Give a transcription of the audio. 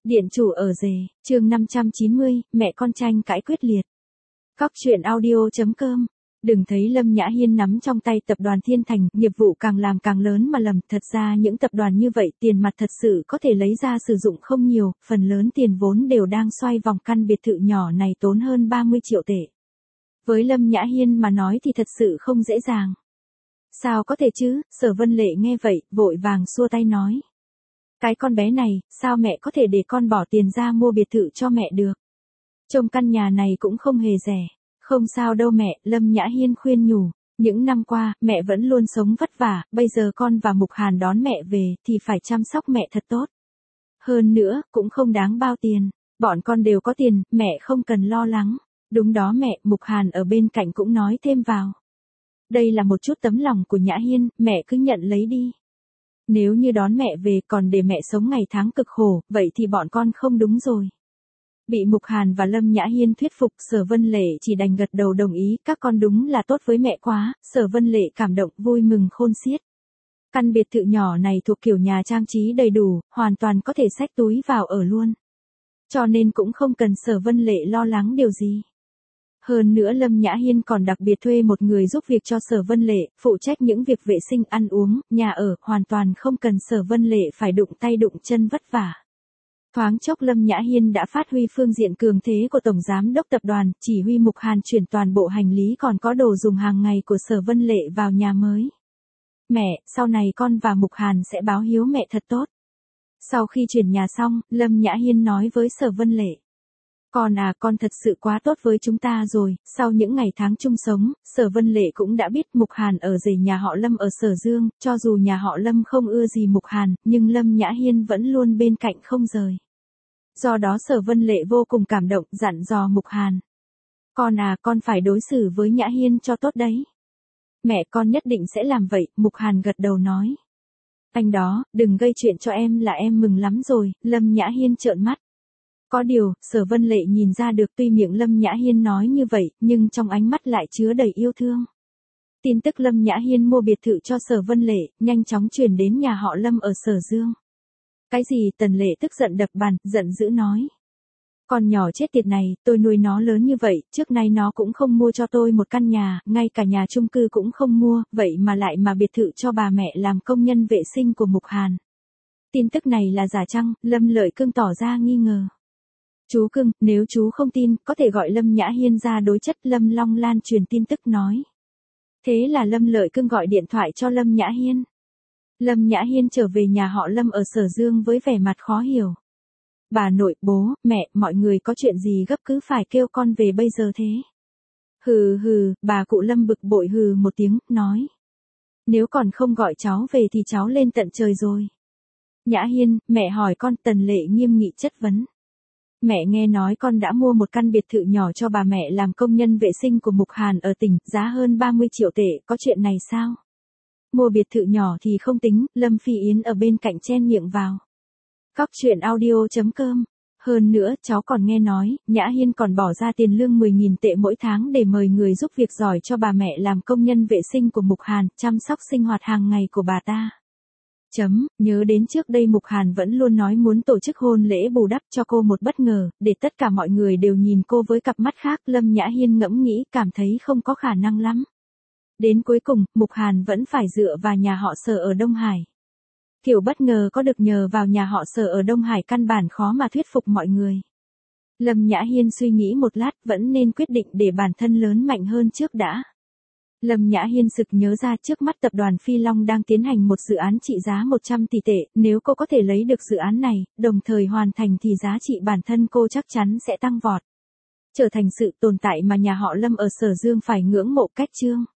Điện chủ ở rể, chương 590, mẹ con tranh cãi quyết liệt. Cóc truyện audio.com. Đừng thấy Lâm Nhã Hiên nắm trong tay tập đoàn Thiên Thành, nghiệp vụ càng làm càng lớn mà lầm, thật ra những tập đoàn như vậy tiền mặt thật sự có thể lấy ra sử dụng không nhiều, phần lớn tiền vốn đều đang xoay vòng căn biệt thự nhỏ này tốn hơn 30 triệu tệ. Với Lâm Nhã Hiên mà nói thì thật sự không dễ dàng. Sao có thể chứ, Sở Vân Lệ nghe vậy, vội vàng xua tay nói. Cái con bé này, sao mẹ có thể để con bỏ tiền ra mua biệt thự cho mẹ được? Trông căn nhà này cũng không hề rẻ. Không sao đâu mẹ, Lâm Nhã Hiên khuyên nhủ. Những năm qua, mẹ vẫn luôn sống vất vả, bây giờ con và Mục Hàn đón mẹ về, thì phải chăm sóc mẹ thật tốt. Hơn nữa, cũng không đáng bao tiền. Bọn con đều có tiền, mẹ không cần lo lắng. Đúng đó mẹ, Mục Hàn ở bên cạnh cũng nói thêm vào. Đây là một chút tấm lòng của Nhã Hiên, mẹ cứ nhận lấy đi. Nếu như đón mẹ về còn để mẹ sống ngày tháng cực khổ, vậy thì bọn con không đúng rồi. Bị Mục Hàn và Lâm Nhã Hiên thuyết phục, Sở Vân Lệ chỉ đành gật đầu đồng ý, các con đúng là tốt với mẹ quá. Sở Vân Lệ cảm động vui mừng khôn xiết. Căn biệt thự nhỏ này thuộc kiểu nhà trang trí đầy đủ, hoàn toàn có thể xách túi vào ở luôn. Cho nên cũng không cần Sở Vân Lệ lo lắng điều gì. Hơn nữa Lâm Nhã Hiên còn đặc biệt thuê một người giúp việc cho Sở Vân Lệ, phụ trách những việc vệ sinh ăn uống, nhà ở, hoàn toàn không cần Sở Vân Lệ phải đụng tay đụng chân vất vả. Thoáng chốc Lâm Nhã Hiên đã phát huy phương diện cường thế của Tổng Giám đốc Tập đoàn, chỉ huy Mục Hàn chuyển toàn bộ hành lý còn có đồ dùng hàng ngày của Sở Vân Lệ vào nhà mới. Mẹ, sau này con và Mục Hàn sẽ báo hiếu mẹ thật tốt. Sau khi chuyển nhà xong, Lâm Nhã Hiên nói với Sở Vân Lệ. Con thật sự quá tốt với chúng ta rồi. Sau những ngày tháng chung sống, Sở Vân Lệ cũng đã biết Mục Hàn ở rể nhà họ Lâm ở Sở Dương, cho dù nhà họ Lâm không ưa gì Mục Hàn, nhưng Lâm Nhã Hiên vẫn luôn bên cạnh không rời. Do đó Sở Vân Lệ vô cùng cảm động, dặn dò Mục Hàn. Con phải đối xử với Nhã Hiên cho tốt đấy. Mẹ con nhất định sẽ làm vậy, Mục Hàn gật đầu nói. Anh đó, đừng gây chuyện cho em là em mừng lắm rồi, Lâm Nhã Hiên trợn mắt. Có điều, Sở Vân Lệ nhìn ra được tuy miệng Lâm Nhã Hiên nói như vậy, nhưng trong ánh mắt lại chứa đầy yêu thương. Tin tức Lâm Nhã Hiên mua biệt thự cho Sở Vân Lệ, nhanh chóng truyền đến nhà họ Lâm ở Sở Dương. Cái gì? Tần Lệ tức giận đập bàn, giận dữ nói. Con nhỏ chết tiệt này, tôi nuôi nó lớn như vậy, trước nay nó cũng không mua cho tôi một căn nhà, ngay cả nhà chung cư cũng không mua, vậy mà lại mà biệt thự cho bà mẹ làm công nhân vệ sinh của Mục Hàn. Tin tức này là giả chăng? Lâm Lợi Cương tỏ ra nghi ngờ. Chú Cưng, nếu chú không tin, có thể gọi Lâm Nhã Hiên ra đối chất. Lâm Long Lan truyền tin tức nói. Thế là Lâm Lợi Cương gọi điện thoại cho Lâm Nhã Hiên. Lâm Nhã Hiên trở về nhà họ Lâm ở Sở Dương với vẻ mặt khó hiểu. Bà nội, bố, mẹ, mọi người có chuyện gì gấp cứ phải kêu con về bây giờ thế? Hừ, bà cụ Lâm bực bội hừ một tiếng, nói. Nếu còn không gọi cháu về thì cháu lên tận trời rồi. Nhã Hiên, mẹ hỏi con. Tần Lệ nghiêm nghị chất vấn. Mẹ nghe nói con đã mua một căn biệt thự nhỏ cho bà mẹ làm công nhân vệ sinh của Mục Hàn ở tỉnh, giá hơn 30 triệu tệ, có chuyện này sao? Mua biệt thự nhỏ thì không tính, Lâm Phi Yến ở bên cạnh chen miệng vào. Cóc truyện audio.com. Hơn nữa, cháu còn nghe nói, Nhã Hiên còn bỏ ra tiền lương 10.000 tệ mỗi tháng để mời người giúp việc giỏi cho bà mẹ làm công nhân vệ sinh của Mục Hàn, chăm sóc sinh hoạt hàng ngày của bà ta. Nhớ đến trước đây Mục Hàn vẫn luôn nói muốn tổ chức hôn lễ bù đắp cho cô một bất ngờ, để tất cả mọi người đều nhìn cô với cặp mắt khác. Lâm Nhã Hiên ngẫm nghĩ, cảm thấy không có khả năng lắm. Đến cuối cùng, Mục Hàn vẫn phải dựa vào nhà họ Sở ở Đông Hải. Kiểu bất ngờ có được nhờ vào nhà họ Sở ở Đông Hải căn bản khó mà thuyết phục mọi người. Lâm Nhã Hiên suy nghĩ một lát, vẫn nên quyết định để bản thân lớn mạnh hơn trước đã. Lâm Nhã Hiên sực nhớ ra trước mắt tập đoàn Phi Long đang tiến hành một dự án trị giá 100 tỷ tệ, nếu cô có thể lấy được dự án này, đồng thời hoàn thành thì giá trị bản thân cô chắc chắn sẽ tăng vọt. Trở thành sự tồn tại mà nhà họ Lâm ở Sở Dương phải ngưỡng mộ cách chương.